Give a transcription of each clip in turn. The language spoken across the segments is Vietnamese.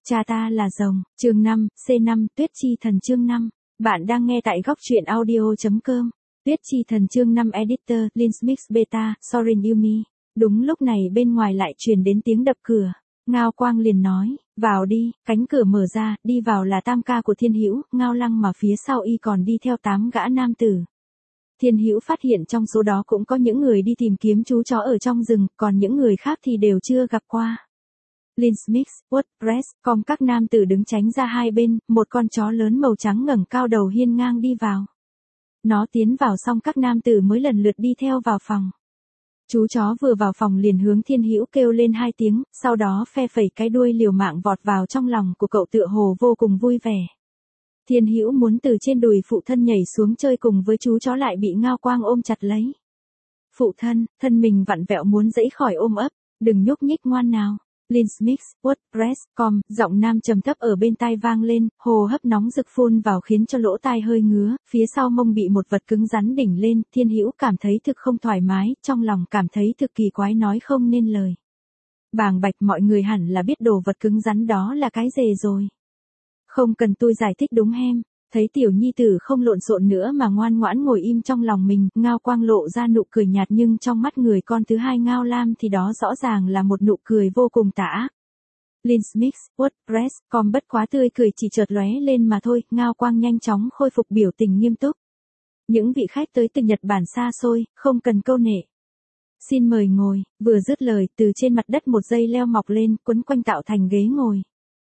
Cha ta là rồng, chương 5, C5, Tuyết Chi Thần chương 5. Bạn đang nghe tại góc truyện audio.com. Tuyết Chi Thần chương 5 Editor, Linsmix Beta, Sorin Yumi. Đúng lúc này bên ngoài lại truyền đến tiếng đập cửa. Ngao Quang liền nói, vào đi, cánh cửa mở ra, đi vào là tam ca của Thiên Hữu, Ngao Lăng mà phía sau y còn đi theo 8 gã nam tử. Thiên Hữu phát hiện trong số đó cũng có những người đi tìm kiếm chú chó ở trong rừng, còn những người khác thì đều chưa gặp qua. Linsmix, WordPress.com các nam tử đứng tránh ra hai bên, một con chó lớn màu trắng ngẩng cao đầu hiên ngang đi vào. Nó tiến vào xong các nam tử mới lần lượt đi theo vào phòng. Chú chó vừa vào phòng liền hướng Thiên Hữu kêu lên 2 tiếng, sau đó phe phẩy cái đuôi liều mạng vọt vào trong lòng của cậu tựa hồ vô cùng vui vẻ. Thiên Hữu muốn từ trên đùi phụ thân nhảy xuống chơi cùng với chú chó lại bị Ngao Quang ôm chặt lấy. Phụ thân, thân mình vặn vẹo muốn giãy khỏi ôm ấp, đừng nhúc nhích ngoan nào. Linsmix, WordPress.com, giọng nam trầm thấp ở bên tai vang lên, hồ hấp nóng rực phun vào khiến cho lỗ tai hơi ngứa, phía sau mông bị một vật cứng rắn đỉnh lên, Thiên Hữu cảm thấy thực không thoải mái, trong lòng cảm thấy thực kỳ quái nói không nên lời. Bàng bạch mọi người hẳn là biết đồ vật cứng rắn đó là cái gì rồi. Không cần tôi giải thích đúng hem. Thấy tiểu nhi tử không lộn xộn nữa mà ngoan ngoãn ngồi im trong lòng mình, Ngao Quang lộ ra nụ cười nhạt nhưng trong mắt người con thứ hai Ngao Lam thì đó rõ ràng là một nụ cười vô cùng tà ác. Linsmix, WordPress.com bất quá tươi cười chỉ chợt lóe lên mà thôi, Ngao Quang nhanh chóng khôi phục biểu tình nghiêm túc. Những vị khách tới từ Nhật Bản xa xôi, không cần câu nệ. Xin mời ngồi, vừa dứt lời, từ trên mặt đất một dây leo mọc lên, quấn quanh tạo thành ghế ngồi.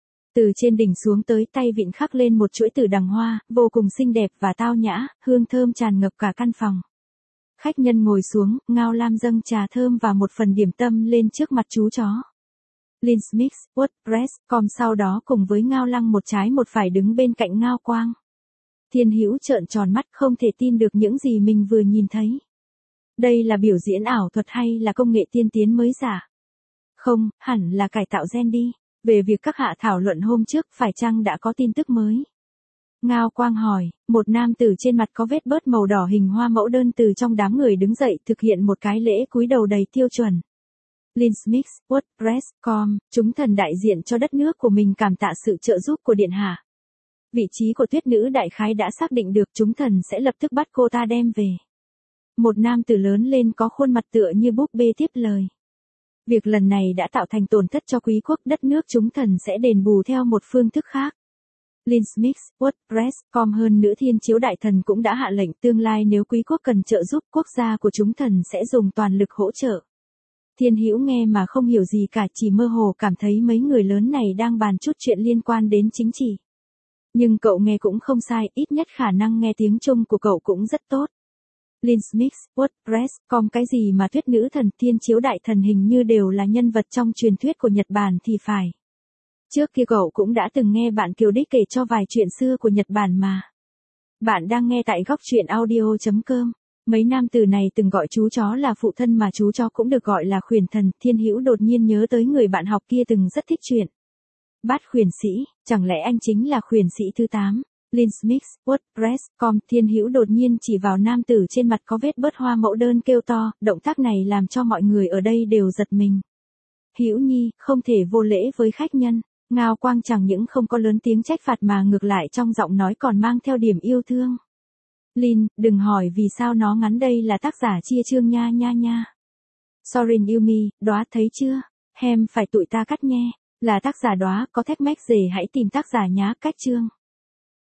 Từ trên đỉnh xuống tới tay vịn khắc lên một chuỗi tử đằng hoa, vô cùng xinh đẹp và tao nhã, hương thơm tràn ngập cả căn phòng. Khách nhân ngồi xuống, Ngao Lam dâng trà thơm và một phần điểm tâm lên trước mặt chú chó. Linsmix, WordPress.com sau đó cùng với Ngao Lăng một trái một phải đứng bên cạnh Ngao Quang. Thiên Hữu trợn tròn mắt không thể tin được những gì mình vừa nhìn thấy. Đây là biểu diễn ảo thuật hay là công nghệ tiên tiến mới giả? Không, hẳn là cải tạo gen đi. Về việc các hạ thảo luận hôm trước phải chăng đã có tin tức mới? Ngao Quang hỏi, một nam tử trên mặt có vết bớt màu đỏ hình hoa mẫu đơn từ trong đám người đứng dậy thực hiện một cái lễ cúi đầu đầy tiêu chuẩn. Linsmix, WordPress.com, chúng thần đại diện cho đất nước của mình cảm tạ sự trợ giúp của Điện Hạ. Vị trí của Tuyết Nữ đại khái đã xác định được, chúng thần sẽ lập tức bắt cô ta đem về. Một nam tử lớn lên có khuôn mặt tựa như búp bê tiếp lời. Việc lần này đã tạo thành tổn thất cho quý quốc, đất nước chúng thần sẽ đền bù theo một phương thức khác. Linsmix, WordPress.com hơn nữa Thiên Chiếu Đại Thần cũng đã hạ lệnh tương lai nếu quý quốc cần trợ giúp quốc gia của chúng thần sẽ dùng toàn lực hỗ trợ. Thiên Hữu nghe mà không hiểu gì cả, chỉ mơ hồ cảm thấy mấy người lớn này đang bàn chút chuyện liên quan đến chính trị. Nhưng cậu nghe cũng không sai, ít nhất khả năng nghe tiếng Trung của cậu cũng rất tốt. Linsmix, WordPress.com cái gì mà Tuyết Nữ Thần, Thiên Chiếu Đại Thần hình như đều là nhân vật trong truyền thuyết của Nhật Bản thì phải. Trước kia cậu cũng đã từng nghe bạn Kiều Đích kể cho vài chuyện xưa của Nhật Bản mà. Bạn đang nghe tại góc truyện audio.com. Mấy nam tử này từng gọi chú chó là phụ thân mà chú chó cũng được gọi là khuyển thần. Thiên Hữu đột nhiên nhớ tới người bạn học kia từng rất thích chuyện Bát khuyển sĩ, chẳng lẽ anh chính là khuyển sĩ thứ 8? Linsmix, WordPress.com, Thiên Hữu đột nhiên chỉ vào nam tử trên mặt có vết bớt hoa mẫu đơn kêu to, động tác này làm cho mọi người ở đây đều giật mình. Hữu Nhi, không thể vô lễ với khách nhân. Ngao Quang chẳng những không có lớn tiếng trách phạt mà ngược lại trong giọng nói còn mang theo điểm yêu thương. Lin, đừng hỏi vì sao nó ngắn, đây là tác giả chia chương nha nha nha. Sorin Yumi, đóa thấy chưa? Hem phải tụi ta cắt nghe. Là tác giả đóa, có thách mách rể hãy tìm tác giả nhá, cách chương.